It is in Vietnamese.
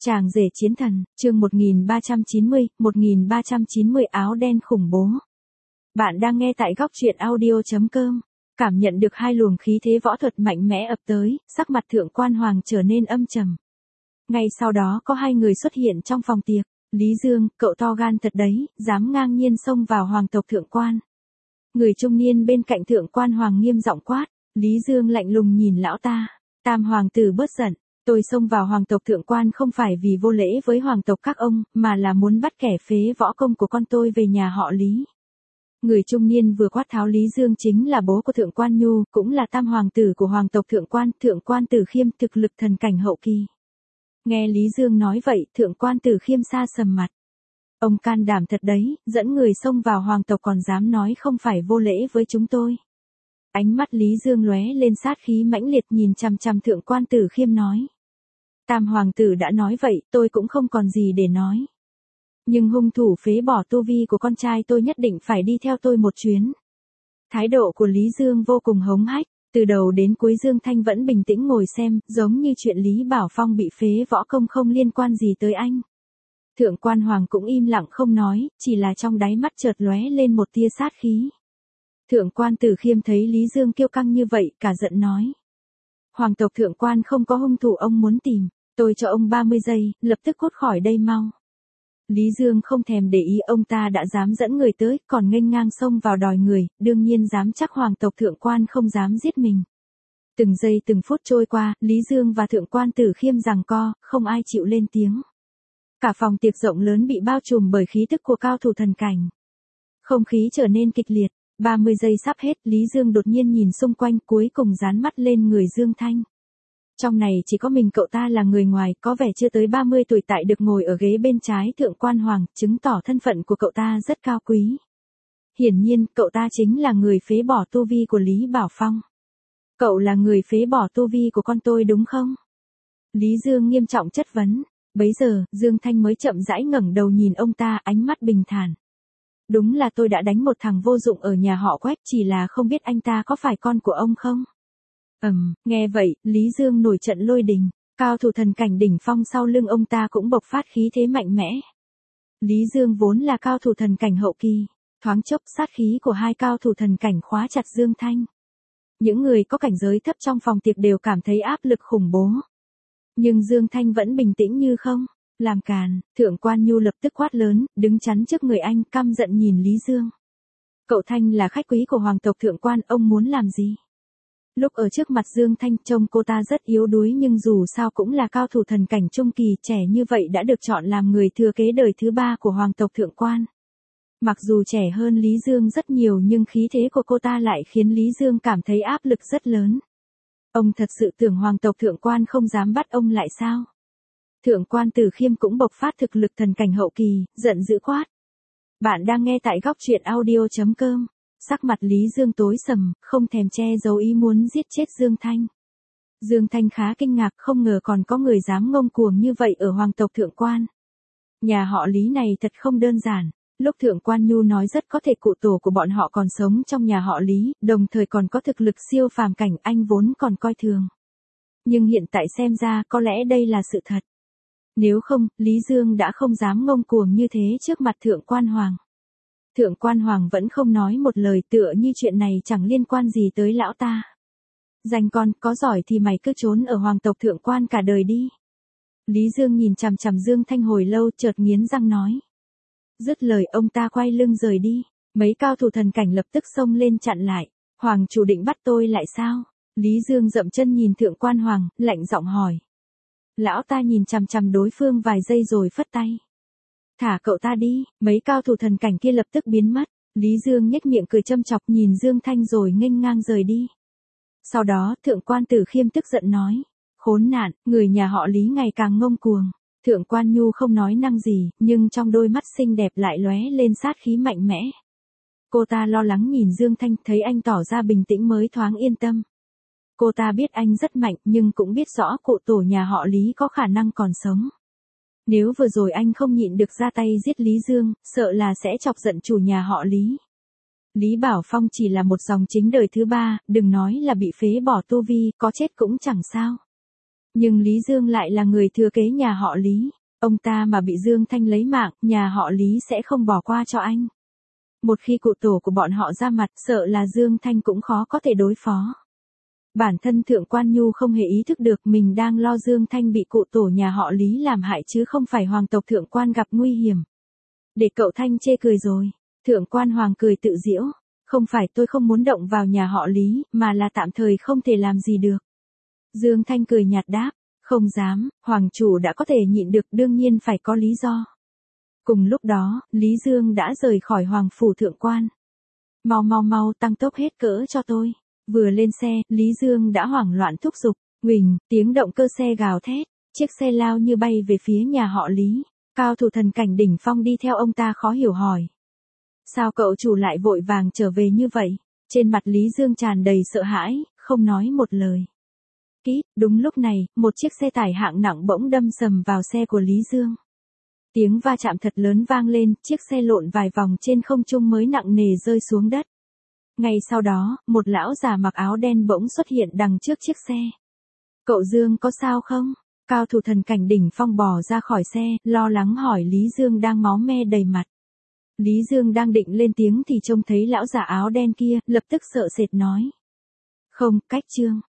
Chàng rể chiến thần, chương 1390 áo đen khủng bố. Bạn đang nghe tại góc truyện audio.com. Cảm nhận được hai luồng khí thế võ thuật mạnh mẽ ập tới, sắc mặt Thượng Quan Hoàng trở nên âm trầm. Ngay sau đó có hai người xuất hiện trong phòng tiệc. Lý Dương, cậu to gan thật đấy, dám ngang nhiên xông vào hoàng tộc Thượng Quan. Người trung niên bên cạnh Thượng Quan Hoàng nghiêm giọng quát. Lý Dương lạnh lùng nhìn lão ta. Tam hoàng tử bớt giận. Tôi xông vào hoàng tộc Thượng Quan không phải vì vô lễ với hoàng tộc các ông, mà là muốn bắt kẻ phế võ công của con tôi về nhà họ Lý. Người trung niên vừa quát tháo Lý Dương chính là bố của Thượng Quan Nhu, cũng là tam hoàng tử của hoàng tộc Thượng Quan Tử Khiêm thực lực thần cảnh hậu kỳ. Nghe Lý Dương nói vậy, Thượng Quan Tử Khiêm sa sầm mặt. Ông can đảm thật đấy, dẫn người xông vào hoàng tộc còn dám nói không phải vô lễ với chúng tôi. Ánh mắt Lý Dương lóe lên sát khí mãnh liệt nhìn chằm chằm Thượng Quan Tử Khiêm nói. Tam hoàng tử đã nói vậy, tôi cũng không còn gì để nói. Nhưng hung thủ phế bỏ tu vi của con trai tôi nhất định phải đi theo tôi một chuyến. Thái độ của Lý Dương vô cùng hống hách, từ đầu đến cuối Dương Thanh vẫn bình tĩnh ngồi xem, giống như chuyện Lý Bảo Phong bị phế võ công không liên quan gì tới anh. Thượng Quan Hoàng cũng im lặng không nói, chỉ là trong đáy mắt chợt lóe lên một tia sát khí. Thượng Quan Tử Khiêm thấy Lý Dương kiêu căng như vậy, cả giận nói. Hoàng tộc Thượng Quan không có hung thủ ông muốn tìm, tôi cho ông 30 giây, lập tức cút khỏi đây mau. Lý Dương không thèm để ý ông ta đã dám dẫn người tới, còn nghênh ngang xông vào đòi người, đương nhiên dám chắc hoàng tộc Thượng Quan không dám giết mình. Từng giây từng phút trôi qua, Lý Dương và Thượng Quan Tử Khiêm giằng co, không ai chịu lên tiếng. Cả phòng tiệc rộng lớn bị bao trùm bởi khí tức của cao thủ thần cảnh. Không khí trở nên kịch liệt. 30 giây sắp hết, Lý Dương đột nhiên nhìn xung quanh cuối cùng dán mắt lên người Dương Thanh. Trong này chỉ có mình cậu ta là người ngoài, có vẻ chưa tới 30 tuổi tại được ngồi ở ghế bên trái Thượng Quan Hoàng, chứng tỏ thân phận của cậu ta rất cao quý. Hiển nhiên, cậu ta chính là người phế bỏ tu vi của Lý Bảo Phong. Cậu là người phế bỏ tu vi của con tôi đúng không? Lý Dương nghiêm trọng chất vấn. Bấy giờ, Dương Thanh mới chậm rãi ngẩng đầu nhìn ông ta, ánh mắt bình thản. Đúng là tôi đã đánh một thằng vô dụng ở nhà họ Quách, chỉ là không biết anh ta có phải con của ông không? Nghe vậy, Lý Dương nổi trận lôi đình, cao thủ thần cảnh đỉnh phong sau lưng ông ta cũng bộc phát khí thế mạnh mẽ. Lý Dương vốn là cao thủ thần cảnh hậu kỳ, thoáng chốc sát khí của hai cao thủ thần cảnh khóa chặt Dương Thanh. Những người có cảnh giới thấp trong phòng tiệc đều cảm thấy áp lực khủng bố. Nhưng Dương Thanh vẫn bình tĩnh như không. Làm càn, Thượng Quan Nhu lập tức quát lớn, đứng chắn trước người anh, căm giận nhìn Lý Dương. Cậu Thanh là khách quý của hoàng tộc Thượng Quan, ông muốn làm gì? Lúc ở trước mặt Dương Thanh trông cô ta rất yếu đuối nhưng dù sao cũng là cao thủ thần cảnh trung kỳ, trẻ như vậy đã được chọn làm người thừa kế đời thứ 3 của hoàng tộc Thượng Quan. Mặc dù trẻ hơn Lý Dương rất nhiều nhưng khí thế của cô ta lại khiến Lý Dương cảm thấy áp lực rất lớn. Ông thật sự tưởng hoàng tộc Thượng Quan không dám bắt ông lại sao? Thượng Quan Tử Khiêm cũng bộc phát thực lực thần cảnh hậu kỳ, giận dữ quát. Bạn đang nghe tại góc truyện audio.com. Sắc mặt Lý Dương tối sầm, không thèm che giấu ý muốn giết chết Dương Thanh. Dương Thanh khá kinh ngạc, không ngờ còn có người dám ngông cuồng như vậy ở hoàng tộc Thượng Quan. Nhà họ Lý này thật không đơn giản. Lúc Thượng Quan Nhu nói rất có thể cụ tổ của bọn họ còn sống trong nhà họ Lý, đồng thời còn có thực lực siêu phàm cảnh, anh vốn còn coi thường. Nhưng hiện tại xem ra có lẽ đây là sự thật. Nếu không, Lý Dương đã không dám ngông cuồng như thế trước mặt Thượng Quan Hoàng. Thượng Quan Hoàng vẫn không nói một lời, tựa như chuyện này chẳng liên quan gì tới lão ta. Danh con, có giỏi thì mày cứ trốn ở hoàng tộc Thượng Quan cả đời đi. Lý Dương nhìn chằm chằm Dương Thanh hồi lâu, chợt nghiến răng nói. Dứt lời ông ta quay lưng rời đi. Mấy cao thủ thần cảnh lập tức xông lên chặn lại. Hoàng chủ định bắt tôi lại sao? Lý Dương dậm chân nhìn Thượng Quan Hoàng, lạnh giọng hỏi. Lão ta nhìn chằm chằm đối phương vài giây rồi phất tay. Thả cậu ta đi, mấy cao thủ thần cảnh kia lập tức biến mất. Lý Dương nhếch miệng cười châm chọc nhìn Dương Thanh rồi nghênh ngang rời đi. Sau đó, Thượng Quan Tử Khiêm tức giận nói. Khốn nạn, người nhà họ Lý ngày càng ngông cuồng. Thượng Quan Nhu không nói năng gì, nhưng trong đôi mắt xinh đẹp lại lóe lên sát khí mạnh mẽ. Cô ta lo lắng nhìn Dương Thanh, thấy anh tỏ ra bình tĩnh mới thoáng yên tâm. Cô ta biết anh rất mạnh nhưng cũng biết rõ cụ tổ nhà họ Lý có khả năng còn sống. Nếu vừa rồi anh không nhịn được ra tay giết Lý Dương, sợ là sẽ chọc giận chủ nhà họ Lý. Lý Bảo Phong chỉ là một dòng chính đời thứ 3, đừng nói là bị phế bỏ tu vi, có chết cũng chẳng sao. Nhưng Lý Dương lại là người thừa kế nhà họ Lý. Ông ta mà bị Dương Thanh lấy mạng, nhà họ Lý sẽ không bỏ qua cho anh. Một khi cụ tổ của bọn họ ra mặt, sợ là Dương Thanh cũng khó có thể đối phó. Bản thân Thượng Quan Nhu không hề ý thức được mình đang lo Dương Thanh bị cụ tổ nhà họ Lý làm hại chứ không phải hoàng tộc Thượng Quan gặp nguy hiểm. Để cậu Thanh chê cười rồi. Thượng Quan Hoàng cười tự giễu. Không phải tôi không muốn động vào nhà họ Lý, mà là tạm thời không thể làm gì được. Dương Thanh cười nhạt đáp. Không dám, Hoàng chủ đã có thể nhịn được, đương nhiên phải có lý do. Cùng lúc đó, Lý Dương đã rời khỏi Hoàng phủ Thượng Quan. Mau tăng tốc hết cỡ cho tôi. Vừa lên xe, Lý Dương đã hoảng loạn thúc giục. Huỳnh, tiếng động cơ xe gào thét. Chiếc xe lao như bay về phía nhà họ Lý. Cao thủ thần cảnh đỉnh phong đi theo ông ta khó hiểu hỏi. Sao cậu chủ lại vội vàng trở về như vậy? Trên mặt Lý Dương tràn đầy sợ hãi, không nói một lời. Kít, đúng lúc này, một chiếc xe tải hạng nặng bỗng đâm sầm vào xe của Lý Dương. Tiếng va chạm thật lớn vang lên, chiếc xe lộn vài vòng trên không trung mới nặng nề rơi xuống đất. Ngay sau đó, một lão già mặc áo đen bỗng xuất hiện đằng trước chiếc xe. Cậu Dương có sao không? Cao thủ thần cảnh đỉnh phong bò ra khỏi xe, lo lắng hỏi Lý Dương đang máu me đầy mặt. Lý Dương đang định lên tiếng thì trông thấy lão già áo đen kia, lập tức sợ sệt nói. Không, cách Trương.